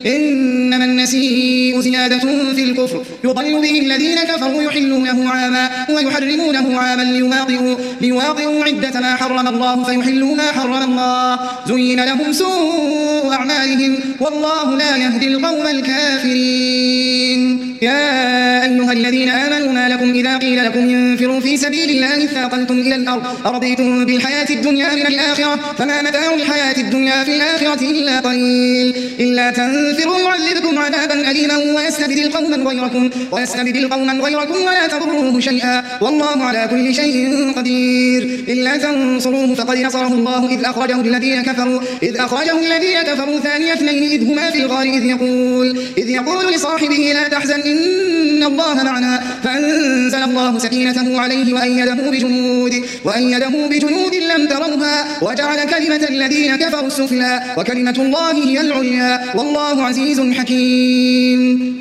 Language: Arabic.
إنما النسيء زيادة في الكفر يضل به الذين كفروا يحلونه عاما ويحرمونه عاما ليواطئوا عدة ما حرم الله فيحلوا ما حرم الله زين لهم سوء أعمالهم والله لا يهدي القوم الكافرين. يا أيها الذين آمنوا ما لكم إذا قيل لكم انفروا في سبيل الله اثاقلتم إلى الأرض أرضيتم بالحياة الدنيا من الآخرة فما متاع الحياة الدنيا في الآخرة إلا قليل. إلا تنفروا يعذبكم عذابا أليما ويستبدل قوما غيركم ولا تضروه شيئا والله على كل شيء قدير. إلا تنصروه فقد نصره الله إذ أخرجه الذين كفروا ثاني اثنين إذ هما في الغار إذ يقول لصاحبه لا تحزن إن الله معنا فأنزل الله سكينته عليه وأيده بجنود لم تروها وجعل كلمة الذين كفروا السفلى وكلمة الله هي العليا والله عزيز حكيم.